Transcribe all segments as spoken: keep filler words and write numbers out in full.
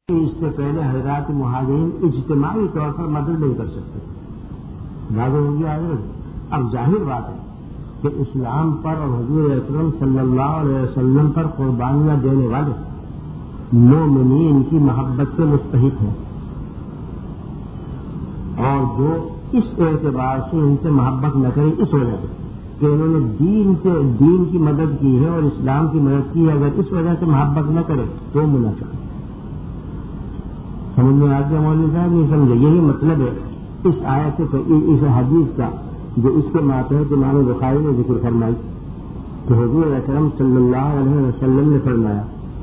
اس سے پہلے حضرات مہاجرین اجتماعی طور پر مدد نہیں کر سکتے. واضح ہو گیا حضرت. اب ظاہر بات ہے کہ اسلام پر اور حضور اکرم صلی اللہ علیہ وسلم پر قربانیاں دینے والے مومنین کی محبت کے مستحق ہیں، اور جو اس اعتبار سے ان سے محبت نہ کرے اس وجہ سے کہ انہوں نے دین سے دین کی مدد کی ہے اور اسلام کی مدد کی ہے، اگر اس وجہ سے محبت نہ کرے تو منافق. سمجھ میں آ گیا مولوی صاحب؟ نہیں سمجھے؟ یہی مطلب ہے اس آیت سے اس حدیث کا جو اس کے ماتحت امام بخاری نے ذکر فرمائی کہ حضور اکرم صلی اللہ علیہ وسلم نے فرمایا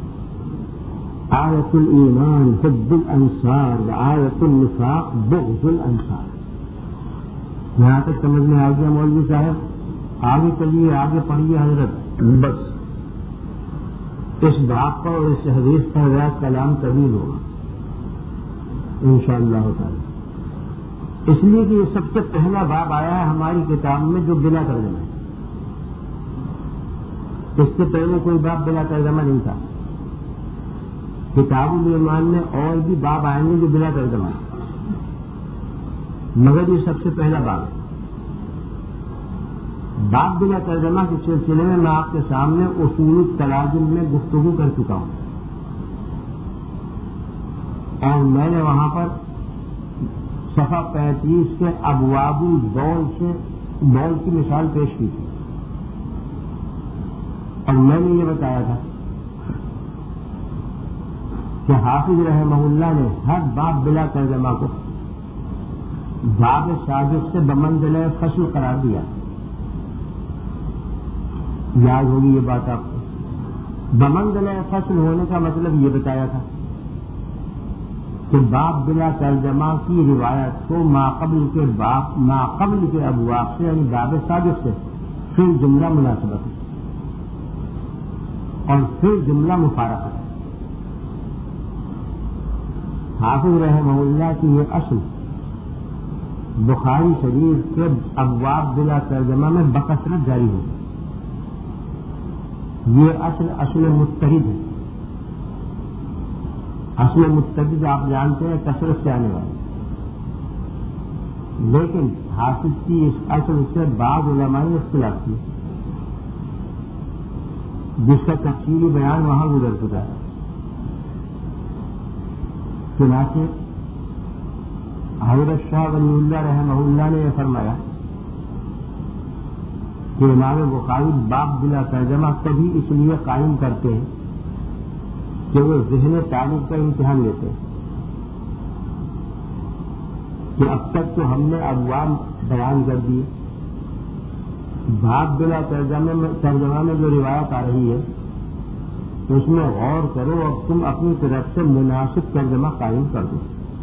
آیت الایمان حب الانصار و آیت النفاق بغض الانصار. یہاں تک سمجھ میں آ گیا مولوی صاحب؟ آگے چلیے، آگے پڑھیے حضرت. بس اس بات پر اور اس حدیث پر ذرا کلام طویل ہوگا انشاءاللہ تعالی، اس لیے کہ یہ سب سے پہلا باب آیا ہے ہماری کتاب میں جو بلا ترجمہ ہے. اس سے پہلے کوئی باب بلا ترجمہ نہیں تھا. کتاب الایمان میں اور بھی باب آئیں گے جو بلا ترجمہ ہے، مگر یہ سب سے پہلا باب ہے. باب بلا ترجمہ کے سلسلے میں میں آپ کے سامنے اصول التراجم میں گفتگو کر چکا ہوں، اور میں نے وہاں پر صفحہ پینتیس کے ابواب البول سے بول کی مثال پیش کی تھی، اور میں نے یہ بتایا تھا کہ حافظ رحمہ اللہ نے ہر باب بلا ترجمہ کو باب سابق سے بمنزلہ فصل قرار دیا. یاد ہوگی یہ بات آپ کو. بمنزلہ فصل ہونے کا مطلب یہ بتایا تھا کہ باب بلا ترجمہ کی روایت کو ماقبل کے باب ماقبل کے ابواب سے یعنی باب سابق سے پھر جملہ مناسبت اور پھر جملہ مفارقت. حافظ رحمہ اللہ کی یہ اصل بخاری شریف کے ابواب بلا ترجمہ میں بکثرت جاری ہوئی. یہ اصل اصل متحد ہے. اصل متحد آپ جانتے ہیں کثرت سے آنے والی، لیکن حافظ کی اس اصل سے بعض علماء نے اختلاف کی جس کا تفصیلی بیان وہاں گزر چکا ہے. چنانچہ حضرت شاہ ولی اللہ رحمہ اللہ نے یہ فرمایا کہ امام بخاری باب بلا ترجمہ کبھی اس لیے قائم کرتے ہیں کہ وہ ذہن تعلق کا امتحان لیتے ہیں کہ اب تک تو ہم نے ابواب بیان کر دیے، باب بلا ترجمہ میں ترجمہ میں جو روایت آ رہی ہے اس میں غور کرو اور تم اپنی طرف سے مناسب ترجمہ قائم کر دو.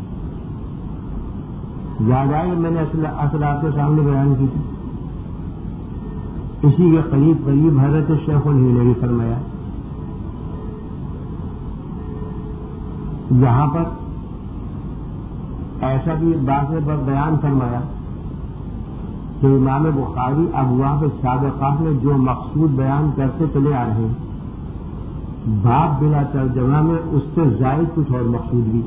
یاد آئے میں نے اصل آپ کے سامنے بیان کی تھی. اسی کے قریب قریب حضرت شیخ الہی نے بھی فرمایا. یہاں پر ایسا بھی بات بیان فرمایا کہ امام بخاری ابواب سابقہ میں جو مقصود بیان کرتے چلے آ رہے ہیں باب بلا ترجمہ میں اس سے زائد کچھ اور مقصود بھی،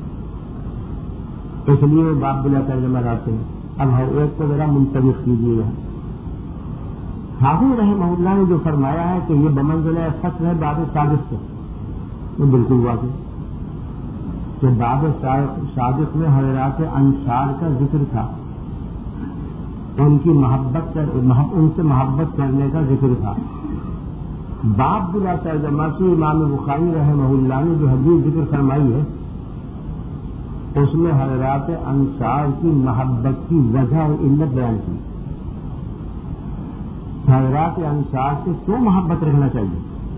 اس لیے وہ باب بلا ترجمہ لاتے ہیں. اب ہر ایک کو ذرا منتبہ کیجیے گا. حافظ رحمہ اللہ نے جو فرمایا ہے کہ یہ بمنزلہ فصل ہے باب سابق سے، وہ بالکل واضح کہ باب سابق میں حضرات انصار کا ذکر تھا، ان کی محبت ان سے محبت کرنے کا ذکر تھا. باب بلا ترجمہ سے امام بخاری رحمہ اللہ نے جو حدیث ذکر فرمائی ہے اس میں حضرات انصار کی محبت کی وجہ اور علت بیان کی. حضرات انصار سے کیوں محبت رکھنا چاہیے،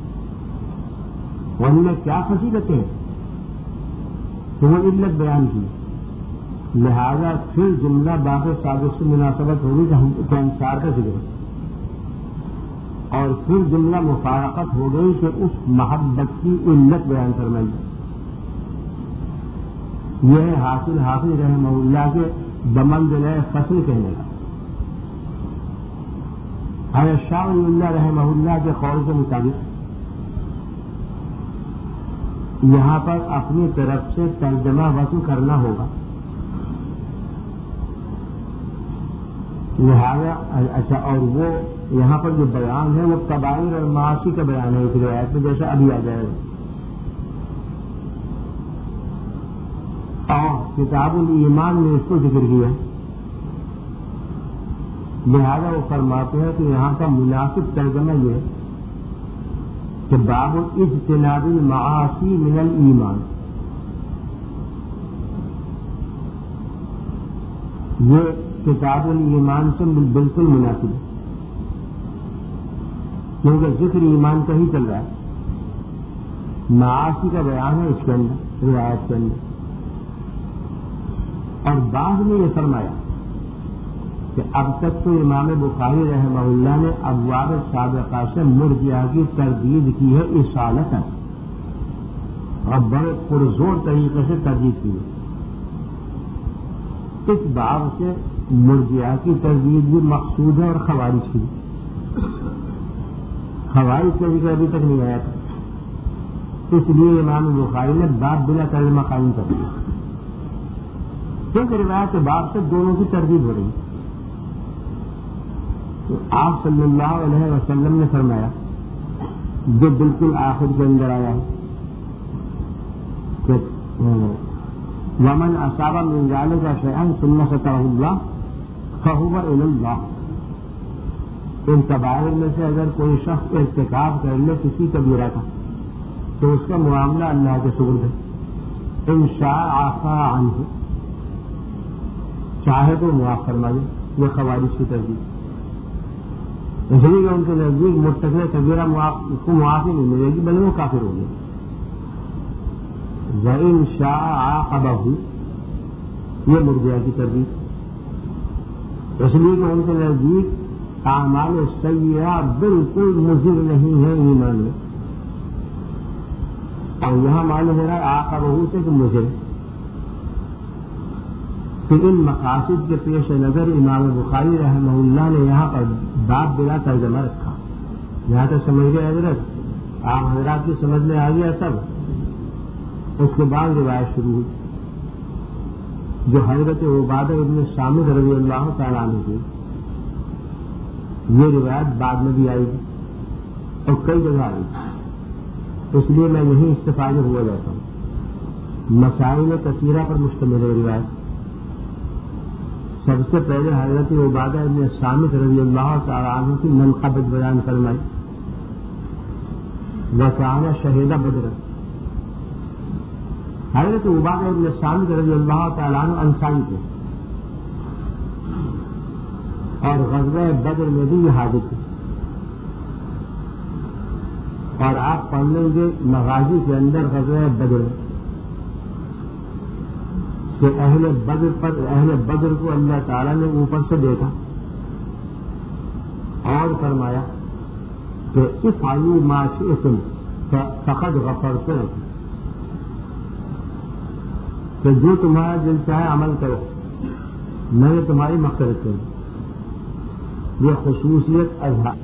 ان میں کیا فضیلتیں ہیں، تو وہ علت بیان کی. لہذا پھر جملہ باب سابق سے مناسبت ہوگی کہ انصار کا ذکر ہے، اور پھر جملہ مفارقت ہو گئی کہ اس محبت کی علت بیان فرمائی. یہ ہے حاصل حافظ رحمہ اللہ کے بمنزلہ فصل کہنے کا. حضرت شاہ ولی اللہ رحمہ اللہ کے قول کے مطابق یہاں پر اپنی طرف سے ترجمہ وصل کرنا ہوگا. لہذا اچھا، اور وہ یہاں پر جو بیان ہے وہ کبائر اور معاصی کا بیان ہے ایک روایت میں، جیسا ابھی آ جائے گا. اور کتاب الایمان نے اس کو ذکر کیا، لہذا وہ فرماتے ہیں کہ یہاں کا مناسب ترجمہ یہ ہے کہ باب اجتناب المعاصی من الایمان. یہ کتاب الایمان سے بالکل مناسب ہے، کیونکہ ذکر ایمان کا ہی چل رہا ہے. معاصی کا بیان ہے اس کے اندر، روایت کے اندر. اور بعد میں یہ فرمایا کہ اب تک تو امام بخاری رحمہ اللہ نے ابواب سابقہ سے مرجئہ کی تردید کی ہے اصالتاً، اور بڑے پرزور طریقے سے تردید کی ہے. اس باب سے مرجئہ کی تردید بھی مقصود ہے اور خوارج کی. خوارج کا ذکر ابھی تک نہیں آیا تھا، اس لیے امام بخاری نے باب بلا ترجمہ قائم کر دیا، کیونکہ روایت کے باب سے دونوں کی تردید ہو رہی. تو آپ صلی اللہ علیہ وسلم نے فرمایا جو بالکل آخر کے اندر آیا ہے کہ ومن اصاب من ذلك شيئا ثم ستره الله فهو الى الله. ان کبائر میں سے اگر کوئی شخص ارتکاب کر لے کسی کبیرہ کا تو اس کا معاملہ اللہ کے سپرد ہے. ان شاء عفا عنہ، چاہے تو معاف فرما دے. یہ خوارج کی تردید، اس لیے کہ ان کے نزدیک مرتکب کبیرہ کو معافی نہیں ملے گی بلکہ وہ کافر ہوں گے. وَإِن شَاءَ عَاقَبَهُ، یہ مرجئہ کی تردید. اس لیے کہ ان کے نزدیک اعمال سیئہ بالکل مضر نہیں ہے ایمان میں، اور یہاں معلوم ہو رہا ہے عاقبہ سے کہ مضر. پھر ان مقاصد کے پیش نظر امام بخاری رحمہ اللہ نے یہاں پر باب بلا ترجمہ رکھا. یہاں تک سمجھ گئے حضرت؟ آپ حضرات کی سمجھ میں آ گیا سب. اس کے بعد روایت شروع ہوئی جو حضرت عبادہ ابن صامت رضی اللہ تعالیٰ عنہ کی. یہ روایت بعد میں بھی آئی گی اور کئی جگہ آئی گی، اس لیے میں یہیں استفادہ ہوا جاتا ہوں. مسائل کثیرہ پر مشتمل ہے روایت. سب سے پہلے حضرت عبادہ ابن صامت رضی اللہ تعالیٰ عنہ کی منقبت بیان فرمائی. وکان شہید بدر، حضرت عبادہ ابن صامت رضی اللہ تعالیٰ عنہ انصاری تھے اور غزوہ بدر میں بھی یہ حاضر تھے. اور آپ پڑھ لیں گے مغازی کے اندر غزوہ بدر کہ اہل بدر پر اہل بدر کو اللہ تعالیٰ نے اوپر سے دیکھا اور فرمایا کہ افعلوا ما شئتم فقد غفرت لكم، کہ جو تمہارا دل چاہے عمل کرو میں نے تمہاری مغفرت کر دی. یہ خصوصیت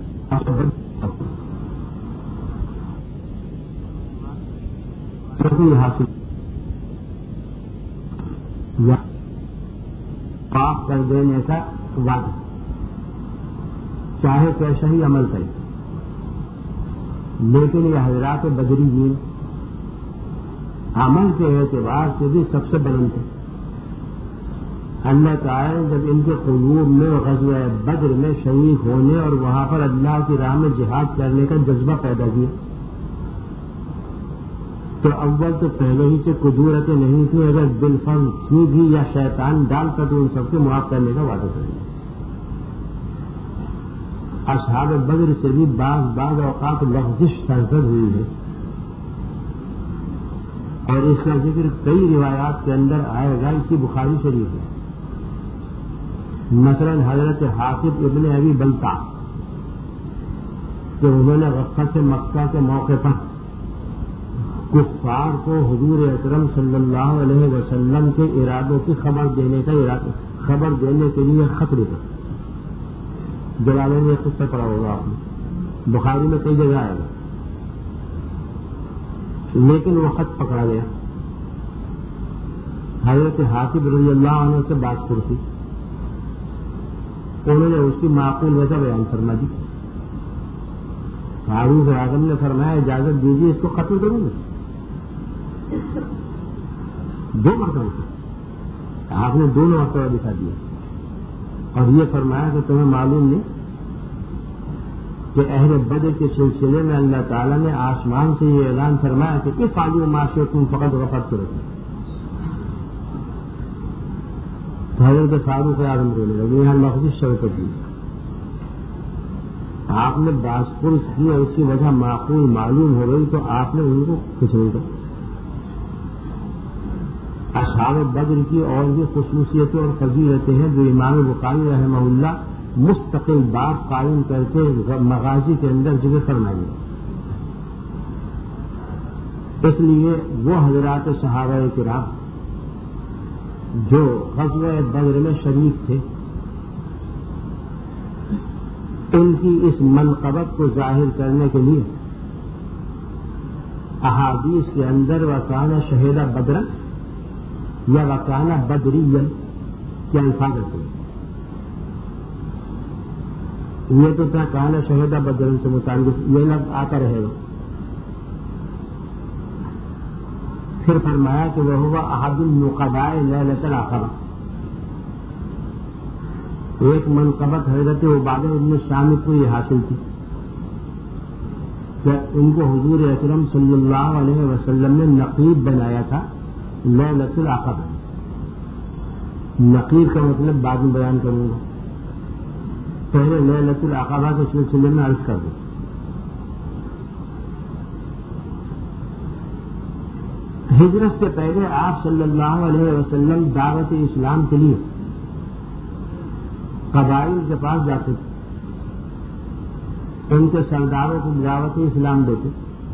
حاصل یا معاف کر دینے کا وعدہ، چاہے کیسا ہی عمل کرے. لیکن یہ حضرات بدری جی عمل کے اعتبار سے بھی سب سے بلند تھے. اللہ تعالیٰ نے جب ان کے قلوب میں غزوہ بدر میں شریک ہونے اور وہاں پر اللہ کی راہ میں جہاد کرنے کا جذبہ پیدا کیا تو اول تو پہلے ہی سے قدورتیں نہیں تھی، اگر بالفرض تھی بھی یا شیطان ڈالتا تو ان سب کے معاف کرنے کا وعدہ کر دیا. اصحاب بدر سے بھی بعض بعض اوقات لفظش سرزد ہوئی ہے اور اس کا ذکر کئی روایات کے اندر آئے گا. اسی بخاری شریف ہے. مثلا حضرت حافظ ابن ابی بلتا کہ انہوں نے فتح مکہ کے موقع پر کفار کو حضور اکرم صلی اللہ علیہ وسلم کے ارادوں کی خبر دینے کا ارادہ خبر دینے کے لیے خط لکھا. جلالین نے قصہ پڑھا ہوگا آپ نے، بخاری میں کئی جگہ آئے گا. لیکن وہ خط پکڑا گیا. حضرت حاطب رضی اللہ عنہ سے بات پرسی, انہوں نے اس کی معقول وجہ بیان فرما دی. فاروق اعظم نے فرمایا اجازت دیجیے اس کو قتل کروں گا. دو مرتبہ سے آپ نے دونوں مرتبہ دکھا دیا اور یہ فرمایا کہ تمہیں معلوم نہیں کہ اہل بدر کے سلسلے میں اللہ تعالیٰ نے آسمان سے یہ اعلان فرمایا کہ کس فاضل معاشرے تم فقط غفلت کرو. تو حضرت فاروق اعظم بولے لگے یہاں لفظ شرکت دی. آپ نے باسپرس کی اور اس کی وجہ معقول معلوم ہو گئی تو آپ نے ان کو کچھ نہیں کہا. اصحاب بدر کی اور بھی خصوصیتیں اور فضیلتیں ہیں جو امام بخاری رحمہ اللہ مستقل باب قائم کرتے مغازی کے اندر ذکر فرمائیں. اس لیے وہ حضرات صحابہ کرام جو غزوہ بدر میں شریک تھے ان کی اس منقبت کو ظاہر کرنے کے لیے احادیث کے اندر وکانہ شہیدہ بدر یا وکانہ بدرین کے الفاظ ہوتے ہیں. یہ تو کیا کہنا شہیدہ بدرن سے متعلق یہ لفظ آتا رہے گا. پھر فرمایا کہ وہ ہوا احد النقباء لیلۃ العقبہ. ایک منقبت حضرت عبادہ بن صامت کو یہ حاصل تھی کہ ان کو حضور اکرم صلی اللہ علیہ وسلم نے نقیب بنایا تھا لیلۃ العقبہ. نقیب کا مطلب بعد میں بیان کروں گا, پہلے لیلۃ العقبہ کے سلسلے میں عرض کر دوں. ہجرت سے پہلے آپ صلی اللہ علیہ وسلم دعوت اسلام کے لیے قبائل کے پاس جاتے تھے, ان کے سرداروں کو دعوت اسلام دیتے,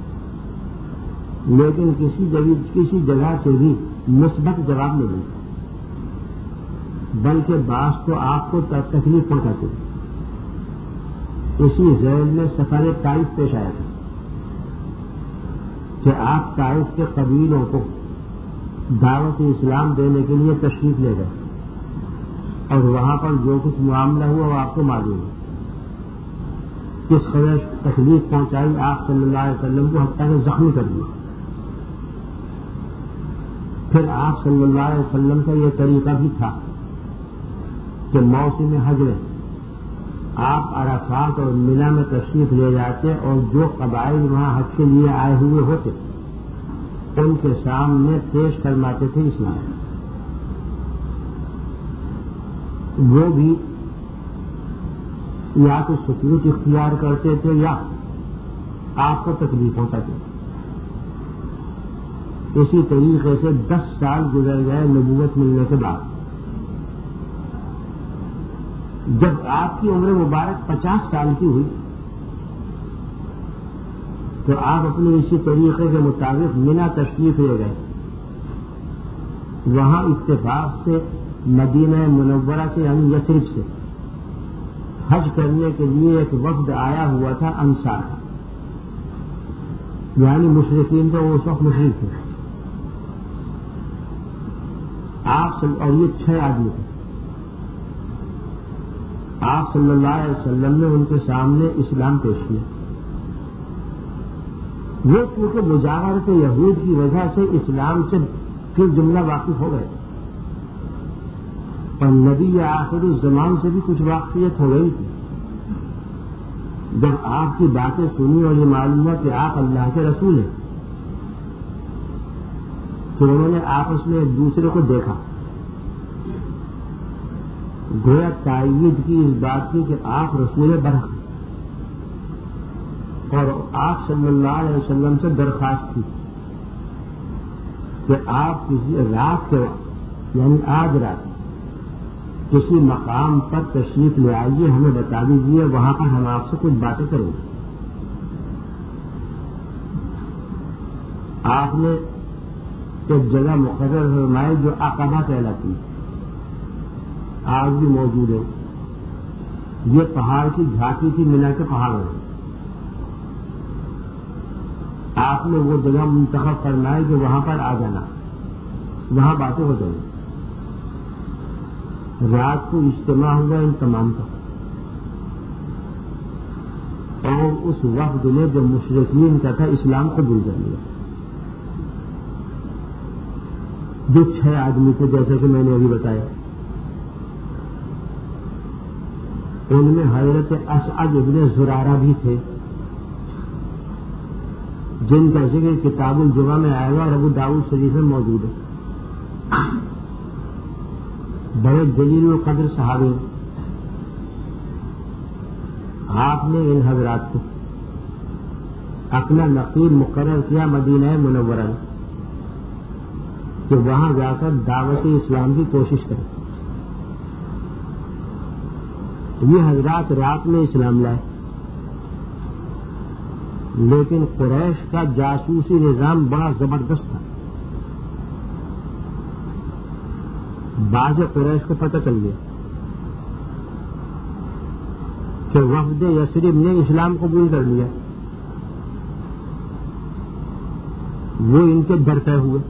لیکن کسی جگہ کسی جگہ سے بھی مثبت جواب نہیں ملتا, بلکہ بعض تو آپ کو تکلیف پہنچاتے تھے. اسی ذیل میں سفر طائف پیش آیا تھا کہ آپ طائف کے قبیلوں کو دعوت اسلام دینے کے لیے تشریف لے گئے اور وہاں پر جو کچھ معاملہ ہوا وہ آپ کو معلوم ہے. کس قدر تکلیف پہنچائی آپ صلی اللہ علیہ وسلم کو حتیٰ کہ زخمی کر دیا. پھر آپ صلی اللہ علیہ وسلم کا یہ طریقہ بھی تھا کہ موسم حج میں آپ عرفات اور منی میں تشریف لے جاتے اور جو قبائل وہاں حج کے لیے آئے ہوئے ہوتے ان کے سامنے پیش فرماتے تھے اسلام. وہ بھی یا تو سکوت اختیار کرتے تھے یا آپ کو تکلیف ہوتا تھا. اسی طریقے سے دس سال گزر گئے نبوت ملنے کے بعد. جب آپ کی عمر مبارک پچاس سال کی ہوئی تو آپ اپنے اسی طریقے کے مطابق منی تشریف لے گئے. وہاں اتفاق سے مدینہ منورہ سے یعنی یثرب سے حج کرنے کے لیے ایک وفد آیا ہوا تھا انصار, یعنی مشرکین تو وہ اس وقت مشرک تھے. آپ اور یہ چھ آدمی تھے. آپ صلی اللہ علیہ وسلم نے ان کے سامنے اسلام پیش کیا. وہ کیونکہ مجاورت یہود کی وجہ سے اسلام سے پھر جملہ واقف ہو گئے اور نبی آخر الزمان سے بھی کچھ واقفیت ہو گئی تھی. جب آپ کی باتیں سنی اور یہ معلوم ہوا کہ آپ اللہ کے رسول ہیں تو انہوں نے آپس میں ایک دوسرے کو دیکھا, گویا تائید کی اس بات کی کہ آپ رسول برحق, اور آپ صلی اللہ علیہ وسلم سے درخواست کی کہ آپ کسی رات کے وقت یعنی آج رات کسی مقام پر تشریف لے آئیے, ہمیں بتا دیجیے, وہاں پر ہم آپ سے کچھ باتیں کریں گے. آپ نے ایک جگہ مقرر فرمائی جو عقبہ کہلاتی ہے, آج بھی موجود ہے. یہ پہاڑ کی جھانکی تھی منی کے پہاڑوں میں. آپ نے وہ جگہ منتخب کرنا ہے کہ وہاں پر آ جانا، وہاں باتیں ہو جائیں۔ رات کو اجتماع ہوا ان تمام کا، اور اس وفد نے جو مشرکین کا تھا اسلام قبول کر لیا، جو چھ آدمی تھے جیسا کہ میں نے ابھی بتایا۔ ان میں حضرت اسعد ابن زرارہ بھی تھے، جن کا ذکر کتاب الجمعہ میں آئے گا اور ابو داؤد شریف میں موجود ہے۔ بڑے جلیل القدر صحابی، آپ نے ان حضرات کو اپنا نقیب مقرر کیا مدینہ منورہ میں کہ وہاں جا کر دعوت اسلام کی کوشش کریں۔ یہ حضرات رات میں اسلام لائے، لیکن قریش کا جاسوسی نظام بڑا زبردست تھا۔ بعض قریش کو پتہ چل گیا کہ وفد یثرب نے اسلام قبول کر لیا، وہ ان کے ڈر پہ ہوئے،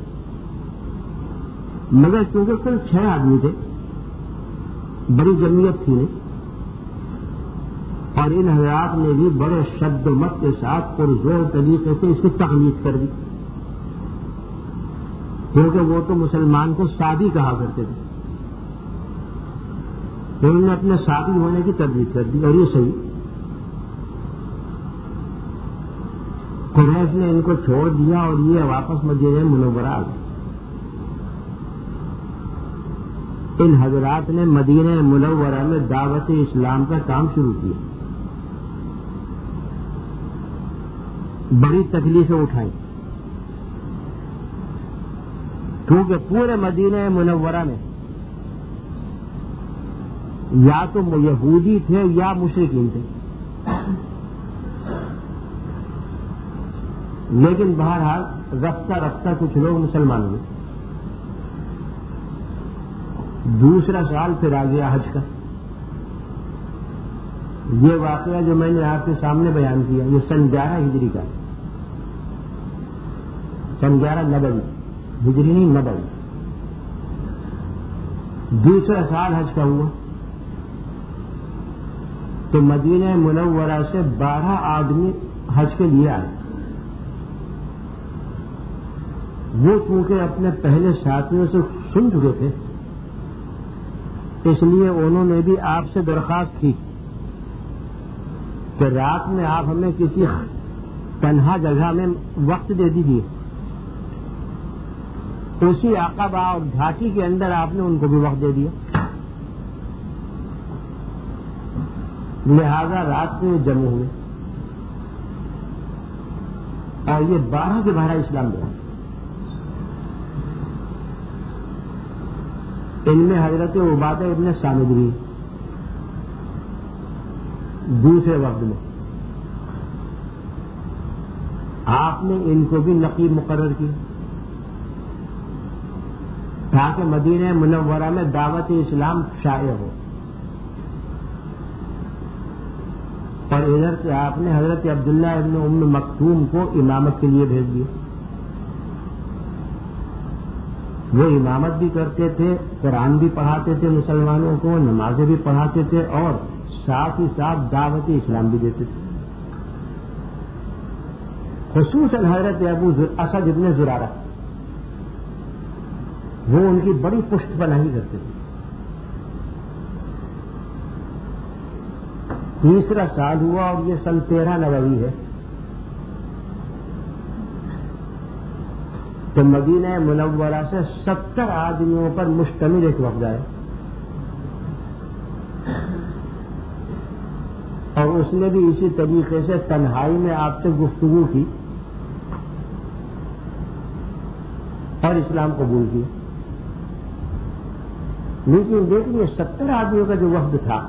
مگر کیونکہ کل چھ آدمی تھے، بڑی جمعیت تھی اور ان حضرات نے بھی بڑے شد و مت کے ساتھ پرزور طریقے سے اس کی تقلید کر دی، کیونکہ وہ تو مسلمان کو سادی کہا کرتے تھے، انہوں نے اپنے ساتھی ہونے کی تردید کر دی، اور یہ صحیح۔ قریش نے ان کو چھوڑ دیا اور یہ واپس مدینہ منورہ آ گئے۔ ان حضرات نے مدینہ منورہ میں دعوت اسلام کا کام شروع کیا، بڑی تکلیفیں اٹھائیں، کیونکہ پورے مدینہ منورہ میں یا تو یہودی تھے یا مشرکین تھے، لیکن بہرحال رفتہ رفتہ کچھ لوگ مسلمان ہوئے۔ دوسرا سال پھر آ گیا حج کا۔ یہ واقعہ جو میں نے آپ کے سامنے بیان کیا یہ سن گیارہ ہجری کا، سن گیارہ نبوی، ہجری نہیں نبوی۔ دوسرا سال حج کا ہوا تو مدینہ منورہ سے بارہ آدمی حج کے لیے آئے۔ وہ چونکہ اپنے پہلے ساتھیوں سے سن چکے تھے، اس لیے انہوں نے بھی آپ سے درخواست کی کہ رات میں آپ ہمیں کسی تنہا جگہ میں وقت دے دیجیے۔ اسی عقبہ اور گھاٹی کے اندر آپ نے ان کو بھی وقت دے دیا، لہذا رات میں جمع ہوئے اور یہ بارہ کے بارہ اسلام لے آئے۔ ان میں حضرت عبادہ ابن سامد بھی دوسرے وقت میں، آپ نے ان کو بھی نقیب مقرر کیا تاکہ مدینہ منورہ میں دعوت اسلام شائع ہو، اور ادھر سے آپ نے حضرت عبداللہ ابن ام مکتوم کو امامت کے لیے بھیج دیا۔ وہ امامت بھی کرتے تھے، قرآن بھی پڑھاتے تھے مسلمانوں کو، نمازیں بھی پڑھاتے تھے، اور ساتھ ہی ساتھ دعوت اسلام بھی دیتے تھے۔ خصوصاً حضرت ابو اسد ابن زرارہ، وہ ان کی بڑی پشت پناہی کرتے تھے۔ تیسرا سال ہوا اور یہ سن تیرہ نبوی ہے، تو مدینہ منورہ سے ستر آدمیوں پر مشتمل ایک وفد آیا، اور اس نے بھی اسی طریقے سے تنہائی میں آپ سے گفتگو کی اور اسلام قبول کیا۔ لیکن دیکھیے ستر آدمیوں کا جو وفد تھا،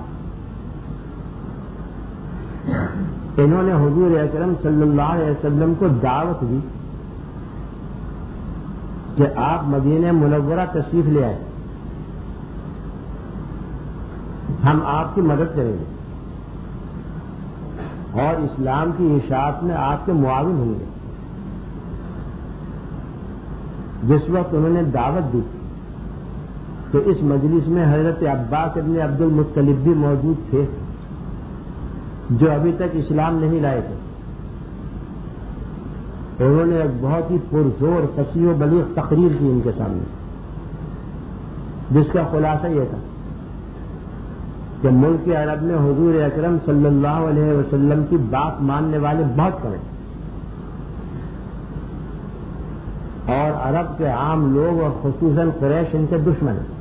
انہوں نے حضور اکرم صلی اللہ علیہ وسلم کو دعوت دی کہ آپ مدینہ منورہ تشریف لے آئے، ہم آپ کی مدد کریں گے اور اسلام کی اشاعت میں آپ کے معاون ہوں گے۔ جس وقت انہوں نے دعوت دی تو اس مجلس میں حضرت عباس ابن عبد المطلب بھی موجود تھے جو ابھی تک اسلام نہیں لائے تھے. انہوں نے ایک بہت ہی پرزور فصیح و بلیغ تقریر کی ان کے سامنے، جس کا خلاصہ یہ تھا کہ ملک عرب میں حضور اکرم صلی اللہ علیہ وسلم کی بات ماننے والے بہت کم ہیں، اور عرب کے عام لوگ اور خصوصاً قریش ان کے دشمن ہیں.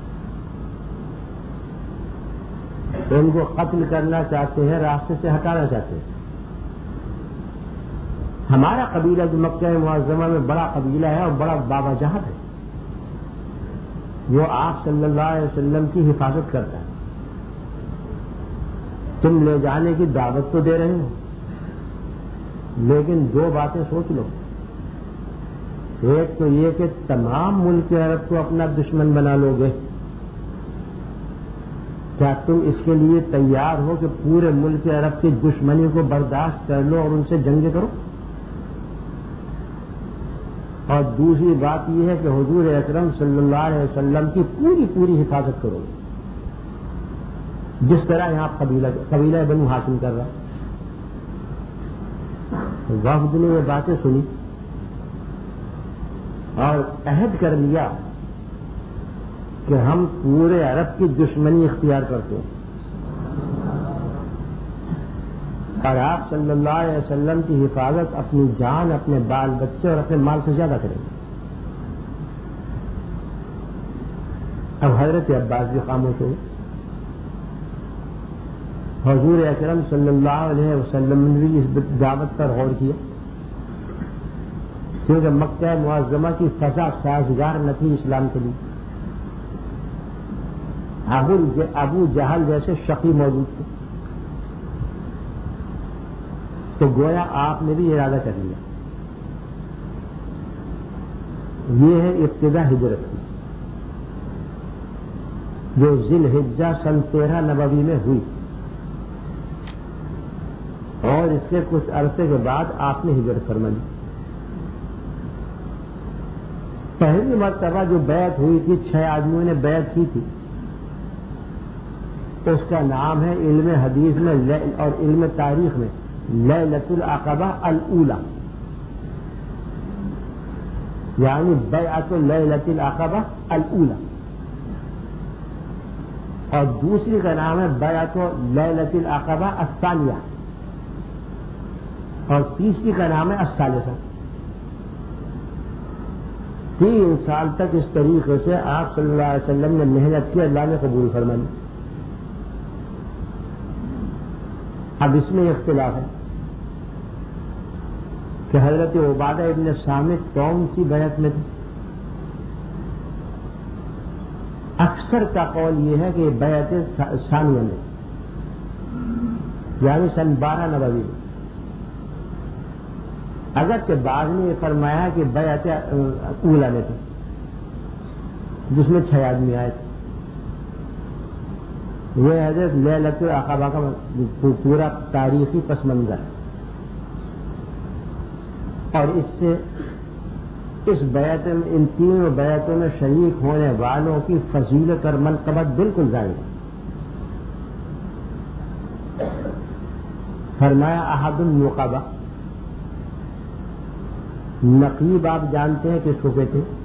ان کو قتل کرنا چاہتے ہیں، راستے سے ہٹانا چاہتے ہیں. ہمارا قبیلہ جو مکہ معظمہ میں بڑا قبیلہ ہے اور بڑا بابا جہت ہے، وہ آپ صلی اللہ علیہ وسلم کی حفاظت کرتا ہے. تم لے جانے کی دعوت تو دے رہے ہو، لیکن دو باتیں سوچ لو. ایک تو یہ کہ تمام ملک عرب کو اپنا دشمن بنا لو گے، کیا تم اس کے لیے تیار ہو کہ پورے ملک عرب کی دشمنی کو برداشت کر لو اور ان سے جنگیں کرو؟ اور دوسری بات یہ ہے کہ حضور اکرم صلی اللہ علیہ وسلم کی پوری پوری حفاظت کرو، جس طرح یہاں قبیلہ قبیلہ بنو ہاشم کر رہا. وفد نے یہ باتیں سنی اور عہد کر لیا کہ ہم پورے عرب کی دشمنی اختیار کرتے ہیں اور آپ صلی اللہ علیہ وسلم کی حفاظت اپنی جان، اپنے بال بچے اور اپنے مال سے زیادہ کریں گے. اب حضرت عباس بھی خاموش ہوئے. حضور اکرم صلی اللہ علیہ وسلم نے بھی اس دعوت پر غور کیا، کیونکہ مکہ معظمہ کی فضا سازگار نہ تھی اسلام کے لیے. ابو جہل جیسے شقی موجود تھے، تو گویا آپ نے بھی ارادہ کر لیا. یہ ہے ابتدا ہجرت کی، جو ذی الحجہ سن تیرہ نبوی میں ہوئی، اور اس کے کچھ عرصے کے بعد آپ نے ہجرت فرما لی. پہلی مرتبہ جو بیعت ہوئی تھی، چھ آدمیوں نے بیعت کی تھی، اس کا نام ہے علم حدیث میں اور علم تاریخ میں لیلۃ العقبہ الاولی، یعنی بیعت لیلۃ العقبہ الاولی. اور دوسری کا نام ہے بیعت لیلۃ العقبہ الثانیہ، اور تیسری کا نام ہے الثالثہ. تین سال تک اس طریقے سے آپ صلی اللہ علیہ وسلم نے محنت کی، اللہ نے قبول فرما لی. اب اس میں اختلاف ہے کہ حضرت عبادہ ابن صامت کون سی بیعت میں تھے. اکثر کا قول یہ ہے کہ بیعت ثانیہ میں، یعنی سن بارہ نبوی میں. اگرچہ بعض نے یہ فرمایا کہ بیعت اولی میں تھے، جس میں چھ آدمی آئے تھے. یہ حضرت لیلۃ العقبہ کا پورا تاریخی پس منظر ہے، اور اس سے اس بیعت میں، ان تینوں بیعتوں میں شریک ہونے والوں کی فضیلت اور منقبت بالکل ظاہر ہے. فرمایا احد النقبہ، نقیب آپ جانتے ہیں کس کو کہتے ہیں؟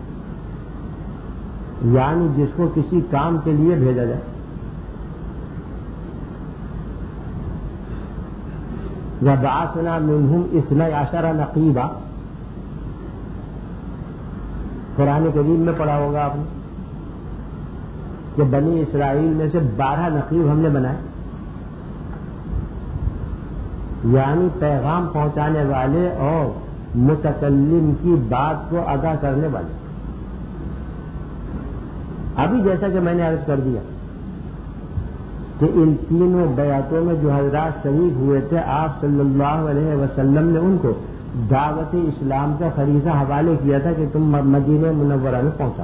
یعنی جس کو کسی کام کے لیے بھیجا جائے. وَبَعَثْنَا مِنْهُمْ اثْنَيْ عَشَرَ نَقِيبًا، قرآن کریم میں پڑھا ہوگا آپ نے کہ بنی اسرائیل میں سے بارہ نقیب ہم نے بنائے، یعنی پیغام پہنچانے والے اور متکلم کی بات کو ادا کرنے والے. ابھی جیسا کہ میں نے عرض کر دیا کہ ان تینوں بیعتوں میں جو حضرات شریک ہوئے تھے، آپ صلی اللہ علیہ وسلم نے ان کو دعوت اسلام کا فریضہ حوالے کیا تھا کہ تم مدینہ منورہ میں پہنچاؤ.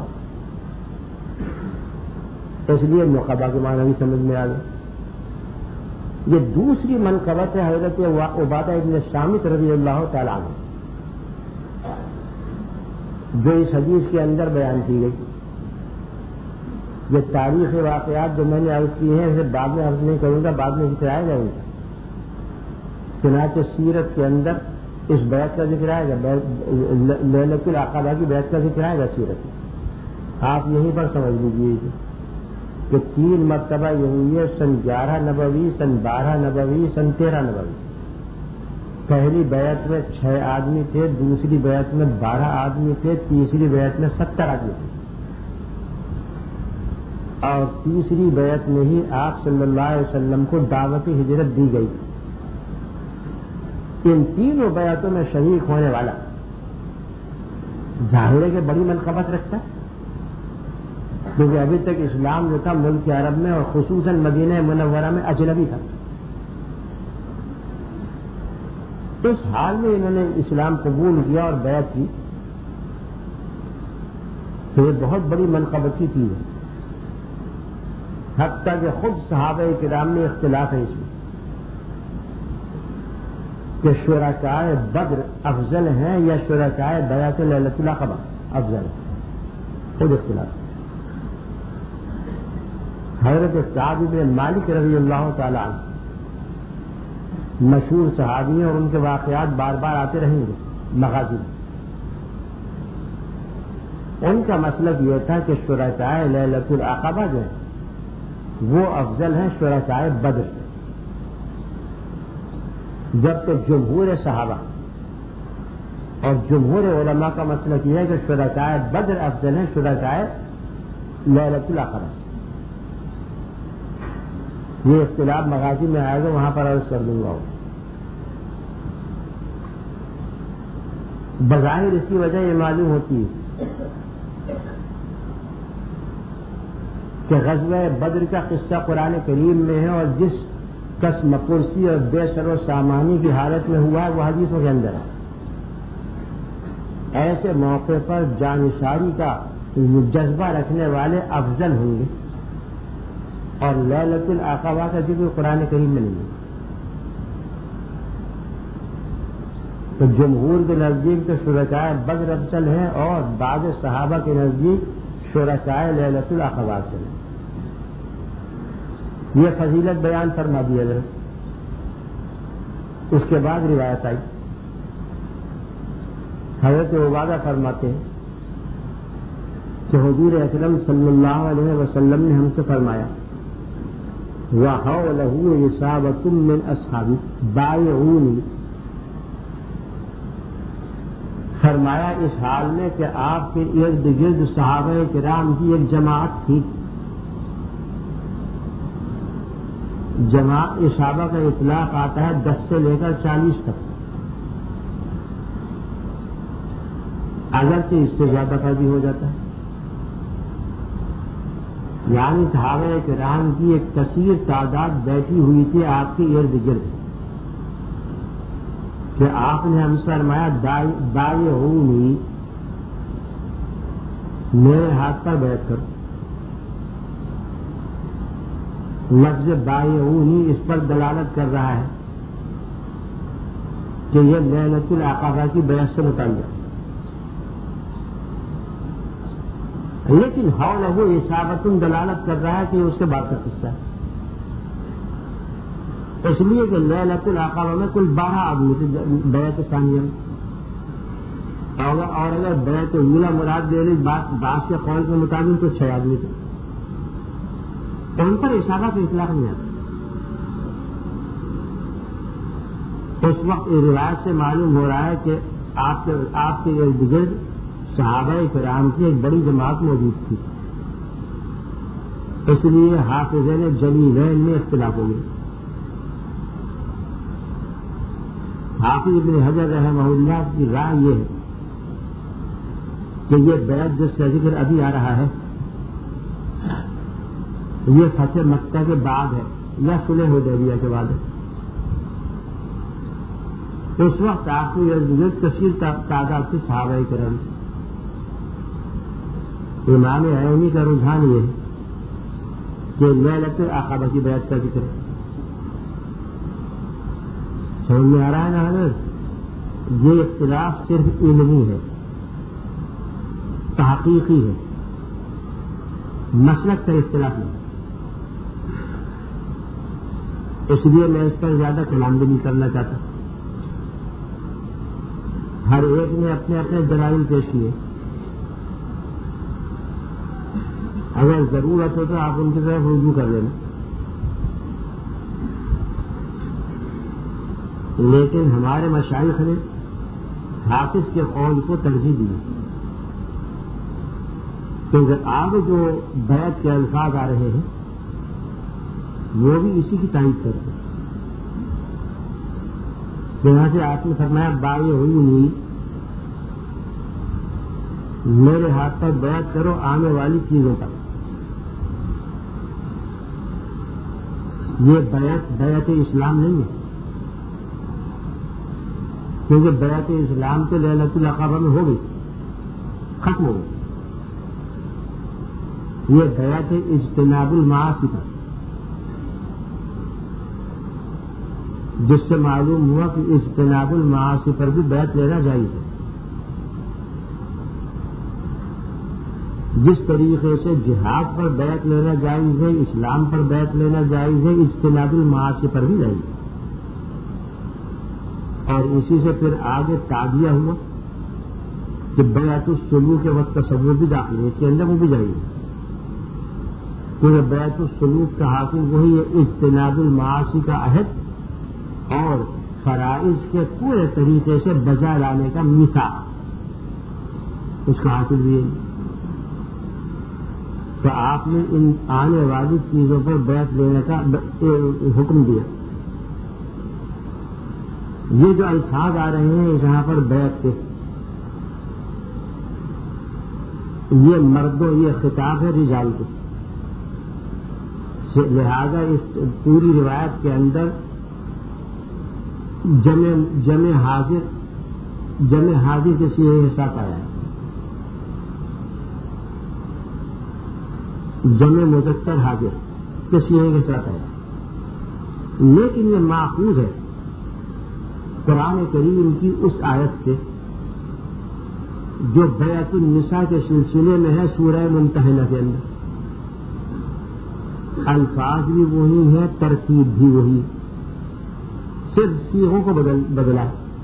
اس لیے نقبہ کے معنی بھی سمجھ میں آ گئے. یہ دوسری منقبت ہے حضرت عبادہ ابن صامت رضی اللہ تعالیٰ عنہ. جو اس حدیث کے اندر بیان کی گئی. یہ تاریخ واقعات جو میں نے عرض کی ہیں اسے بعد میں عرض نہیں کروں گا, بعد میں ذکر آئے گا ان کا. چنانچہ سیرت کے اندر اس بیعت کا ذکر آئے گا, لیلۃ العقبہ کی بیعت کا ذکر آئے گا سیرت میں. آپ یہیں پر سمجھ لیجیے کہ تین مرتبہ یہ ہوئی ہے, سن گیارہ نبوی, سن بارہ نبوی, سن تیرہ نبوی. پہلی بیعت میں چھ آدمی تھے, دوسری بیعت میں بارہ آدمی تھے, تیسری بیعت میں ستر آدمی تھے, اور تیسری بیعت میں ہی آپ صلی اللہ علیہ وسلم کو دعوت ہجرت دی گئی. ان تینوں بیعتوں میں شریک ہونے والا ظاہر ہے کہ بڑی منقبت رکھتا ہے, کیونکہ ابھی تک اسلام جو تھا ملک عرب میں اور خصوصاً مدینہ منورہ میں اجنبی تھا. اس حال میں انہوں نے اسلام قبول کیا اور بیعت کی, تو یہ بہت بڑی منقبت کی چیز ہے. حتیٰ کہ خود صحابہ کرام میں اختلاف ہے اس میں کہ شرکائے بدر افضل ہیں یا شرکائے بیعت لیلۃ العقبہ افضل ہیں, خود اختلاف. حضرت سعد بن مالک رضی اللہ تعالی عنہ مشہور صحابی ہیں اور ان کے واقعات بار بار آتے رہیں گے مغازی میں. ان کا مسلک یہ تھا کہ شرکائے لیلۃ العقبہ جو ہیں وہ افضل ہیں شرکائے بدر سے, جبکہ جمہور صحابہ اور جمہور علماء کا مسلک یہ ہے کہ شرکائے بدر افضل ہیں شرکائے لیلۃ العقبہ. یہ اختلاف مغازی میں آئے گا, وہاں پر عرض کر دوں گا. بظاہر اس کی وجہ یہ معلوم ہوتی ہے کہ غزوہ بدر کا قصہ قرآن کریم میں ہے, اور جس قسم پرسی اور بے سر و سامانی کی حالت میں ہوا ہے وہ حدیثوں کے اندر ہے. ایسے موقع پر جانشاری کا جذبہ رکھنے والے افضل ہوں گے, اور لیلۃ العقبہ کا ذکر قرآن کریم میں نہیں ہے. تو جمہور کے نزدیک تو شرکائے بدر افضل ہیں, اور بعض صحابہ کے نزدیک شرکائے لیلۃ العقبہ افضل ہیں. یہ فضیلت بیان فرما دی حضرت. اس کے بعد روایت آئی, حضرت عبادہ فرماتے ہیں کہ حضور اکرم صلی اللہ علیہ وسلم نے ہم سے فرمایا وَحَوْلَهُ عِصَابَةٌ مِّنْ أَصْحَابِهِ بَائِعُونِي. فرمایا اس حال میں کہ آپ کے ارد گرد صحابہ کرام کی ایک جماعت تھی. جماعت صحابہ کا اطلاق آتا ہے دس سے لے کر چالیس تک, اگرچہ اس سے زیادہ کا بھی ہو جاتا ہے. یعنی صحابہ کرام کی ایک کثیر تعداد بیٹھی ہوئی تھی آپ کے ارد گرد کہ آپ نے ہم سے فرمایا بائعونی, میرے ہاتھ پر بیٹھ کر. لفظ بائعونی اس پر دلالت کر رہا ہے کہ یہ لیلۃ العقبہ کی بیعت سے متعلق. لیکن حولہ عصابۃ دلالت کر رہا ہے کہ اس کے بعد کا قصہ ہے, اس لیے کہ لیلۃ العقبہ میں کل بارہ آدمی تھے بیعت ثانیہ میں, اور اگر بیعت اولیٰ مراد لے لی بعض کے قول کے مطابق تو چھ آدمی تھے. ان پر عصابہ کا اطلاق نہیں آتا. اس وقت روایت سے معلوم ہو رہا ہے کہ آپ کے آپ کے ارد گرد صحابہ کرام کی ایک بڑی جماعت موجود تھی. اس لیے حافظین جلیلین میں اختلاف ہو گیا. حافظ ابن حجر رحمہ اللہ کی رائے یہ ہے کہ یہ بیعت جس کا ذکر ابھی آ رہا ہے یہ فتح مکہ کے بعد ہے یا صلح حدیبیہ کے بعد ہے. اس وقت آپ کو یہ کثیر تعداد سے صحابہ کرام. امام عینی کا رجحان یہ ہے کہ لیلۃ العقبہ کی بیعت کا ذکر ہے. سمجھ میں آ رہا ہے نا حضرت؟ یہ اختلاف صرف علمی ہے, تحقیقی ہے، مسلک کا اختلاف نہیں. اس لیے میں اس پر زیادہ کلام بھی نہیں کرنا چاہتا. ہر ایک نے اپنے اپنے دلائل پیش کیے. اگر ضرورت ہو تو آپ ان کی طرف رجوع کر لینا، لیکن ہمارے مشائخ نے حافظ کے قول کو ترجیح دی، کیونکہ آگے جو بیعت کے الفاظ آ رہے ہیں وہ بھی اسی کی تائید کرتے ہیں. یہاں سے آپ نے فرمایا بائع ہوئی نہیں، میرے ہاتھ پر بیعت کرو آنے والی چیزوں پر. یہ بیعت بیعت اسلام نہیں ہے، کیونکہ بیعت اسلام تو لیلۃ العقبہ میں ہو گئی، ختم ہو گئی. یہ بیعت اجتناب المعاصی پر، جس سے معلوم ہوا کہ اجتناب المعاصی پر بھی بیعت لینا جائز ہے. جس طریقے سے جہاد پر بیعت لینا جائز ہے، اسلام پر بیعت لینا جائز ہے، اجتناب المعاصی پر بھی جائز ہے. اور اسی سے پھر آگے تعدیہ ہوا کہ بیعت السلوک کے وقت تصور بھی داخل ہے، اس کے اندر وہ بھی جائز ہے، کیونکہ بیعت السلوک کا حاصل وہی ہے اجتناب المعاصی کا عہد اور فرائض کے پورے طریقے سے بجا لانے کا میثاق، اس کا حاصل بھی ہے. تو آپ نے ان آنے والی چیزوں پر بیعت لینے کا حکم دیا. یہ جو الفاظ آ رہے ہیں یہاں پر بیعت کے، یہ مردوں، یہ خطاب ہے رجال کو، لہذا اس پوری روایت کے اندر جمع جمع حاضر جمع حاضر کے سیغے کے ساتھ آیا ہے، جمع مذکر حاضر کے سیغے کے ساتھ آیا. لیکن یہ ماخوذ ہے قرآن کریم کی اس آیت سے جو بیعت النساء کے سلسلے میں ہے سورہ ممتحنہ کے اندر. الفاظ بھی وہی ہیں، ترتیب بھی وہی، صرف سیغوں کو بدل بدلا.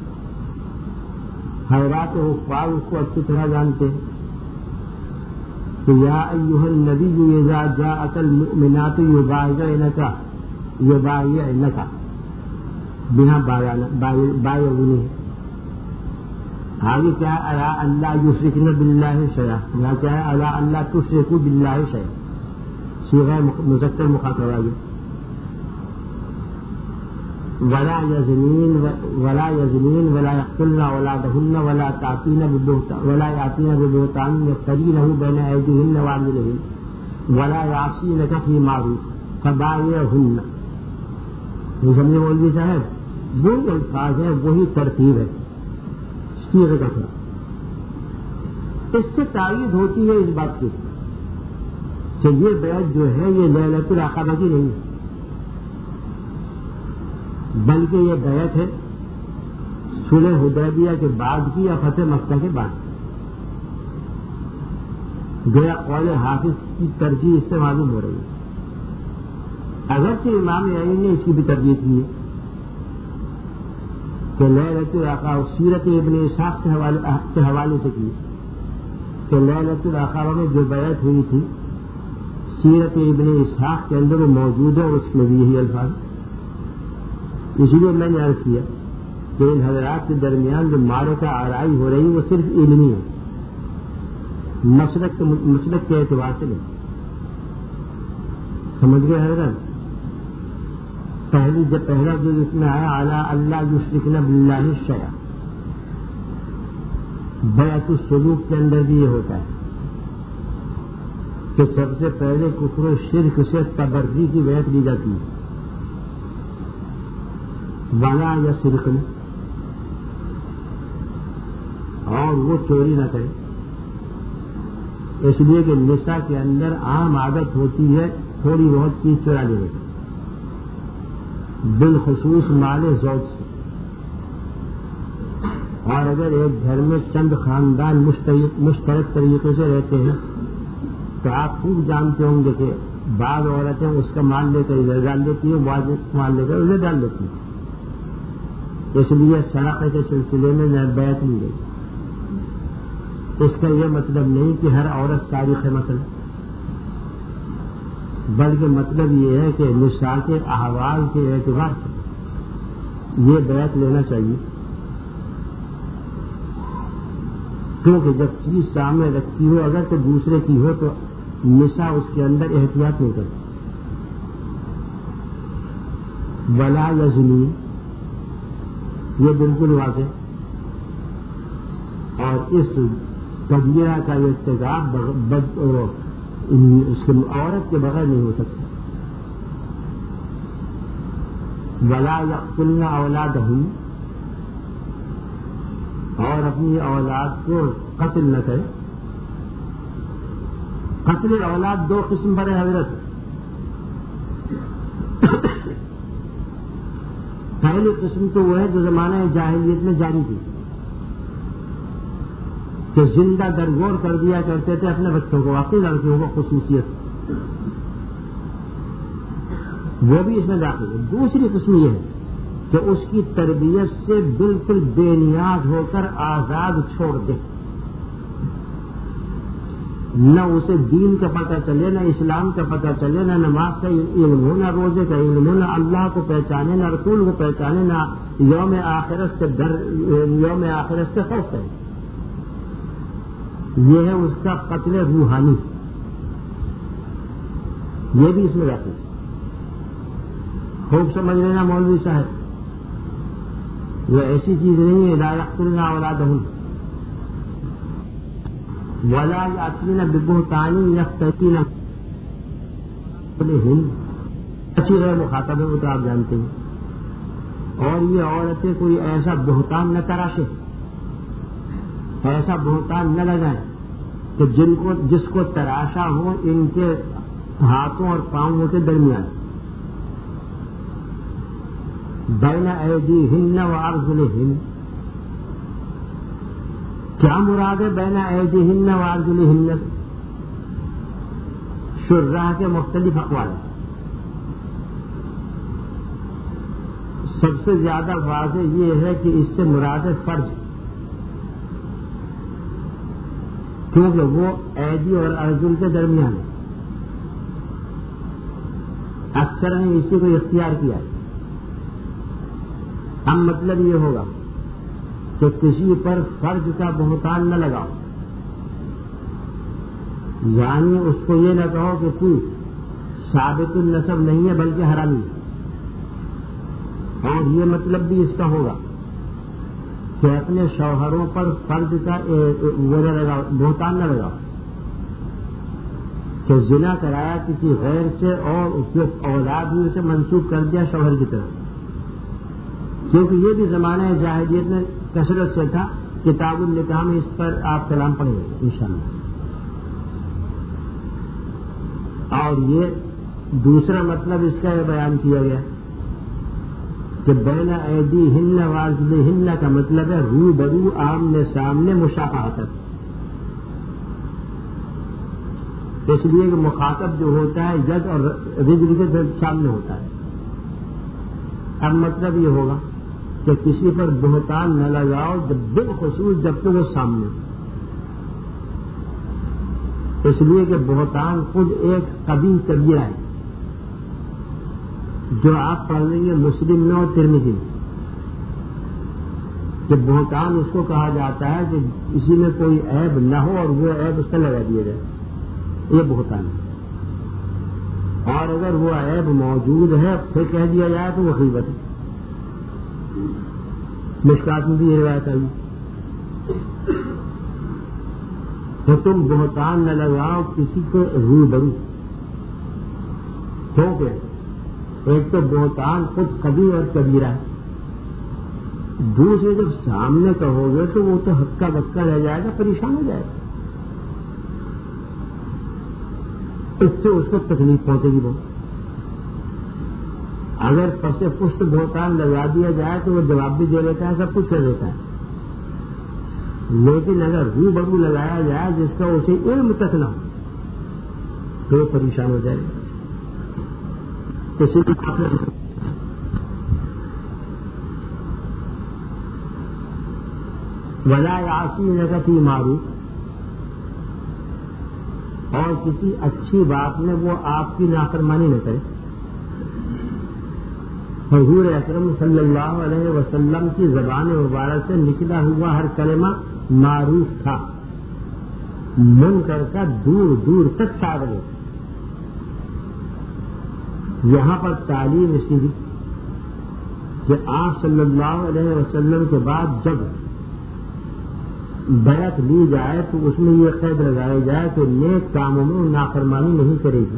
حضرات حفاظ اس کو اچھی طرح جانتے ہیں کہ یا ایھا النبی اذا جاءک المؤمنات یبایعنک یبایعنک بنا بایعنی. آگے کیا ہے الا اللہ یشرکن باللہ شیئا، یہاں کیا ہے الا اللہ تشرکوا باللہ شیئا، صیغہ مذکر مخاطبہ ہے. ولا یزنین ولا یزنین ولا یقتلن اولادهن ولا تاتین ببہتان ولا یاتین ببہتان یفترینہ بین ایدیہن وارجلہن ولا یعصینک فی معروف فبایعہن. یہ سمجھے مولوی صاحب، وہ الفاظ ہیں وہی ترتیب ہے صیغے کا فرق. اس سے تائید ہوتی ہے اس بات کی کہ یہ بیعت جو ہے یہ لیلۃ العقبہ کی نہیں ہے، بلکہ یہ بیعت ہے صلح حدیبیہ کے بعد کی یا فتح مکہ کے بعد. گویا قول حافظ کی ترجیح اس سے معلوم ہو رہی ہے. اگرچہ امام عین نے اس کی بھی ترجیح کی ہے کہ لیلۃ العقبہ سیرت ابن اسحاق کے حوالے سے کی کہ لیلۃ العقبہ میں جو بیعت ہوئی تھی سیرت ابن اسحاق کے اندر وہ موجود ہے اور اس میں بھی یہی الفاظ. اسی لیے میں نے عرض کیا کہ ان حضرات کے درمیان جو معرکہ آرائی ہو رہی وہ صرف علمی ہے، مسلک مسلک کے اعتبار سے نہیں. سمجھ گئے حضرت؟ پہلی جب پہلا جو اس میں آیا الا اللہ یشرکن باللہ شیئا، بیعت السلوک کے اندر بھی یہ ہوتا ہے کہ سب سے پہلے کفر و شرک سے تبری کی بیعت لی جاتی ہے. ولا یسرقن، اور وہ چوری نہ کرے، اس لیے کہ نساء کے اندر عام عادت ہوتی ہے تھوڑی بہت چیز چرا لینے کی، بالخصوص مال زوج سے. اور اگر ایک گھر میں چند خاندان مشترک طریقے سے رہتے ہیں تو آپ خوب جانتے ہوں گے کہ بعض عورتیں اس کا مال لے کر ادھر ڈال دیتی ہیں، بعض مال لے کر ادھر ڈال دیتی ہیں، اس لیے صدقہ کے سلسلے میں بیعت لی گئی۔ اس کا یہ مطلب نہیں کہ ہر عورت صادق ہے مثلا، بلکہ مطلب یہ ہے کہ نساء کے احوال کے اعتبار سے یہ بیعت لینا چاہیے، کیونکہ جب چیز سامنے رکھتی ہو اگر تو دوسرے کی ہو تو نساء اس کے اندر احتیاط نہیں کرتی۔ ولا یزنی یہ بالکل واضح، اور اس کبیرہ کا ارتکاب عورت کے بغیر نہیں ہو سکتا۔ ولا یقتلن اولادہم، اور اپنی اولاد کو قتل نہ کرے۔ قتل اولاد دو قسم پر ہے حضرت۔ پہلی قسم تو وہ ہے جو زمانہ جاہلیت میں جاری تھی کہ زندہ درگور کر دیا کرتے تھے اپنے بچوں کو، اپنی لڑکیوں کو خصوصیت، وہ بھی اس میں داخل ہے۔ دوسری قسم یہ ہے کہ اس کی تربیت سے بالکل بے نیاز ہو کر آزاد چھوڑ دے، نہ اسے دین کا پتہ چلے، نہ اسلام کا پتہ چلے، نہ نماز کا علم ہو، نہ روزے کا علم ہو، نہ اللہ کو پہچانے، نہ رسول کو پہچانے، نہ یوم آخرت سے ڈر، یوم آخرت سے خوف کرے۔ یہ ہے اس کا قتل روحانی، یہ بھی اس میں رکھے۔ خوب سمجھ لینا مولوی صاحب، وہ ایسی چیز نہیں ہے لا یقتلن اولادہم ولا یاتین ببہتان یفترین علیہم، اچھی غیر مخاطب ہے وہ تو آپ جانتے ہیں۔ اور یہ عورتیں کوئی ایسا بہتان نہ تراشے، ایسا بہتان نہ لگائیں کہ جن کو جس کو تراشا ہو ان کے ہاتھوں اور پاؤں کے درمیان، بین ایدیہن و ارجلہن۔ کیا مراد ہے بین ایدیہن و ارجلہن؟ شراح کے مختلف اقوال، سب سے زیادہ واضح یہ ہے کہ اس سے مراد ہے فرج، کیونکہ وہ ایدی اور ارجل کے درمیان ہے۔ اکثر نے اسی کو اختیار کیا ہے۔ اب مطلب یہ ہوگا کہ کسی پر فرض کا بہتان نہ لگاؤ، یعنی اس کو یہ نہ کہو کہ تو ثابت النسب نہیں ہے بلکہ حرامی ہے، اور یہ مطلب بھی اس کا ہوگا کہ اپنے شوہروں پر فرض کا وہ نہ لگاؤ، بہتان نہ لگاؤ کہ زنا کرایا کسی غیر سے اور اس کے اولاد بھی اسے منسوخ کر دیا شوہر کی طرف، کیونکہ یہ بھی زمانہ جاہلیت میں کثرت سے تھا۔ کتاب النکاح میں اس پر آپ کلام پڑھیں گے انشاءاللہ۔ اور یہ دوسرا مطلب اس کا یہ بیان کیا گیا کہ بین ایدیہن و ارجلہن کا مطلب ہے رو برو، آمنے سامنے مشافہت، اس لیے کہ مخاطب جو ہوتا ہے ید اور رجل کے سامنے ہوتا ہے۔ اب مطلب یہ ہوگا کہ کسی پر بہتان نہ لگاؤ بالخصوص جب کہ وہ سامنے، اس لیے کہ بہتان خود ایک قبیح کبیرہ ہے جو آپ پڑھ لیں گے مسلم میں اور ترمذی میں، کہ بہتان اس کو کہا جاتا ہے کہ کسی میں کوئی عیب نہ ہو اور وہ عیب اس کا لگا دیا جائے، یہ بہتان ہے۔ اور اگر وہ عیب موجود ہے پھر کہہ دیا جائے تو وہ غیبت ہے۔ مشکات میں بھی یہ روایت آئی تو تم بہتان نہ لگاؤ کسی کو روبرو، کیونکہ ایک تو بہتان خود قبیح اور کبیرہ ہے، دوسرے جب سامنے کہو گے تو وہ تو ہکا بکا رہ جائے گا، پریشان ہو جائے گا، اس سے اس کو تکلیف پہنچے گی بہت۔ اگر پس پشت بہتان لگا دیا جائے تو وہ جواب بھی دے دیتا ہے، سب کچھ کر دیتا ہے، لیکن اگر رو برو لگایا جائے جس کا اسے علم تک نہ ہو تو وہ پریشان ہو جائے گا. کسی بھی ولا یعصونک فی معروف، اور کسی اچھی بات میں وہ آپ کی نافرمانی نہ کرے. حضور اکرم صلی اللہ علیہ وسلم کی زبان مبارک سے نکلا ہوا ہر کلمہ معروف تھا، منکر کا دور دور تک ساغر. یہاں پر تعلیم اس کی کہ آپ صلی اللہ علیہ وسلم کے بعد جب بیعت لی جائے تو اس میں یہ قید لگایا جائے کہ نیک کاموں میں نافرمانی نہیں کرے گی.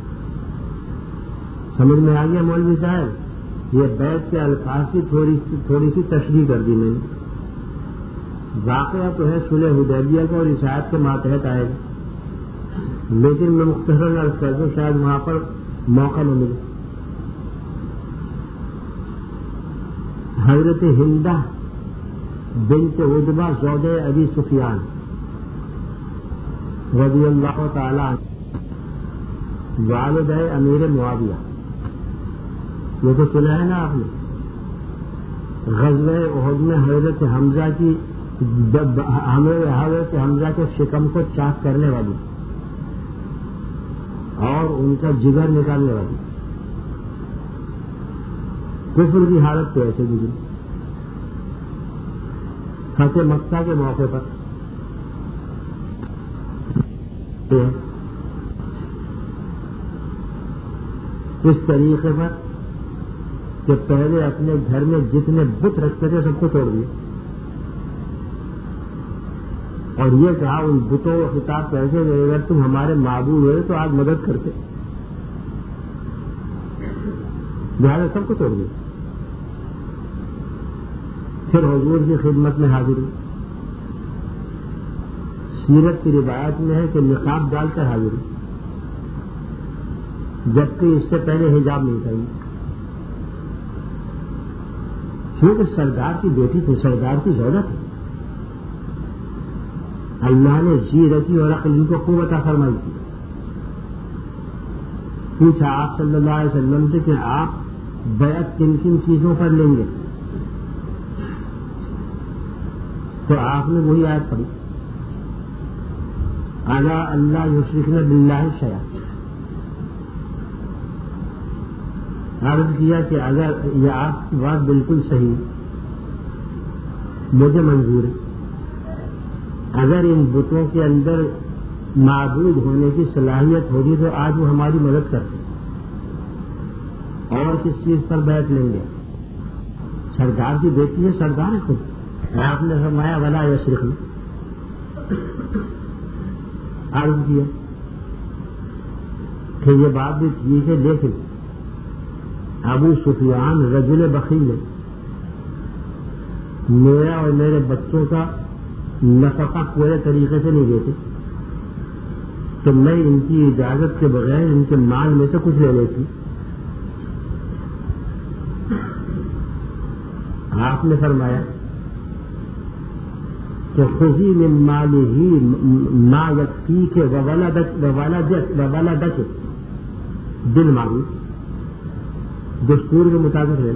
سمجھ میں آ گیا مولوی صاحب؟ یہ بیعت کے الفاظ کی تھوڑی تھوڑی سی تشریح کر دی میں نے. واقعہ تو ہے صلح حدیبیہ کا اور اس آیت کے ماتحت آئے گا، لیکن میں مختصر عرض کر دوں شاید وہاں پر موقع نہ ملے. حضرت ہندہ بنت عتبہ زوجہ ابی سفیان رضی اللہ تعالی عنہ والدہ امیر معاویہ، یہ تو سنا ہے نا آپ نے. غزوہ احد میں حضرت حمزہ کی حضرت حمزہ کے شکم کو چاک کرنے والی اور ان کا جگر نکالنے والی، کفر کی حالت تو ایسے گزری. فتح مکہ کے موقع پر اس طریقے پر کہ پہلے اپنے گھر میں جتنے بت رکھتے تھے سب کو توڑ دیے اور یہ کہا ان بتوں کو خطاب کیسے کہ اگر تم ہمارے معبود ہوئے تو آج مدد کرتے، لہٰذا سب کو توڑ دیا. پھر حضور کی خدمت میں حاضر ہوئی. سیرت کی روایت میں ہے کہ نقاب ڈال کر حاضر ہوئی، جبکہ اس سے پہلے حجاب نہیں کریں. کیونکہ سردار کی بیٹی تھی، سردار کی ضرورت ہے. اللہ نے جی رکھی اور عقل کو خوب عطا فرمائی تھی. پوچھا آپ صلی اللہ علیہ وسلم سے کہ آپ بیعت کن کن چیزوں پر لیں گے، تو آپ نے وہی آیت پڑھی الا اللہ یشرکن باللہ شیئا. عرض کیا کہ اگر یہ آپ کی بات بالکل صحیح، مجھے منظور ہے. اگر ان بتوں کے اندر معبود ہونے کی صلاحیت ہوگی تو آج وہ ہماری مدد کرتے. اور کس چیز پر بیعت لیں گے؟ سردار کی بیٹی ہے، سردار ہے خود. آپ نے فرمایا ولا یشرکن. عرض کیا کہ یہ بات بھی ٹھیک ہے، لیکن ابو سفیان رجل بخیل ہے، میرا اور میرے بچوں کا نفقہ پورے طریقے سے نہیں دیتے، تو میں ان کی اجازت کے بغیر ان کے مال میں سے کچھ لے لیتی. آپ نے فرمایا کہ خذی من مالہ ما یکفیک وولدک بالمعروف. دستور کے مطابق ہے.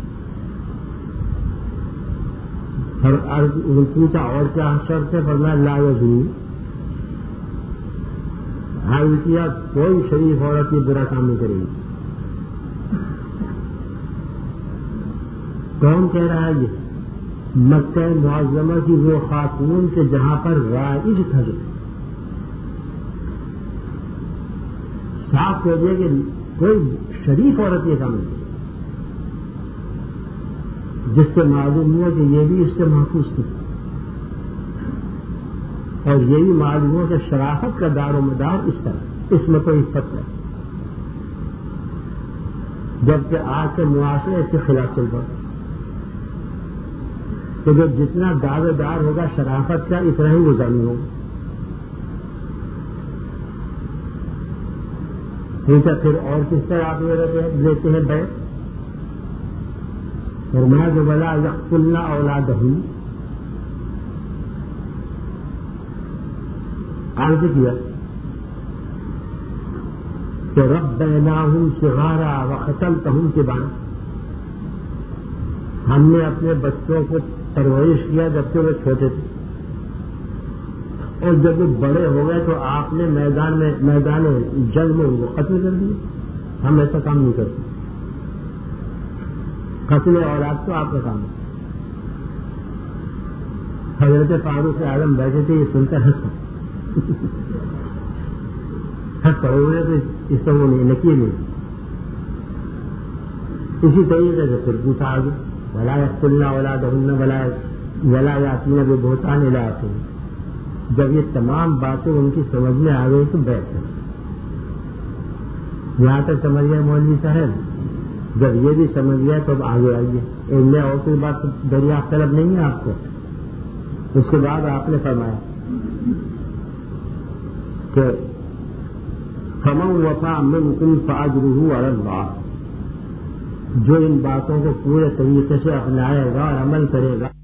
پوچھا اور کیا شرط ہے؟ فرمایا لا یزنی. حال کیا کوئی شریف عورت یہ برا کام نہیں کرے گی. کون کہہ رہا ہے یہ؟ مکہ معظمہ کی وہ خاتون کے جہاں پر رائج تھا. جو صاف کہہ دیا کہ کوئی شریف عورت یہ کام نہیں، جس سے معلوم ہوا کہ یہ بھی اس سے محفوظ تھی اور یہ بھی معلوم ہوا کہ شرافت کا دار و مدار اس طرح، اس میں کوئی حفت ہے. جبکہ آج کے معاشرے اس کے خلاف چل رہا، تو جو جتنا دعوے دار ہوگا شرافت کا اتنا ہی گزانی ہوگا. پوچھا پھر اور کس طرح آپ لیتے ہیں بیعت؟ فرمایا کہ ولا یقتلن اولادہن. آگے کیا کہ ربیناہم صغارا وقتلتہم کبارا، ہم نے اپنے بچوں کو پرورش کیا جبکہ وہ چھوٹے تھے، اور جب وہ بڑے ہو گئے تو آپ نے میدان میں میدان جنگ میں ان کو قتل کر دیا. ہم ایسا کام نہیں کرتے، قتل اولاد تو آپ کا کام ہے. حضرت فاروق اعظم بیٹھے تھے، یہ سن کر ہنس ہنس پڑے ہوئے تو اس طرح وہ نہیں نکیے نہیں. اسی طریقے سے پھر پوچھا آگے ولا یقتلن اولادہن ولا ولا یاتین ببہتان الی آخرہ. جب یہ تمام باتیں ان کی سمجھ میں آ گئی تو بیٹھ گئے. یہاں تک سمجھ گیا مولوی صاحب؟ جب یہ بھی سمجھ گیا تو اب آگے آئیے. ایک میں اور کوئی بات دریافت طلب نہیں ہے آپ کو. اس کے بعد آپ نے فرمایا کہ فمن وفا منکم فاجرہ علی اللہ، جو ان باتوں کو پورے طریقے سے اپنائے گا اور عمل کرے گا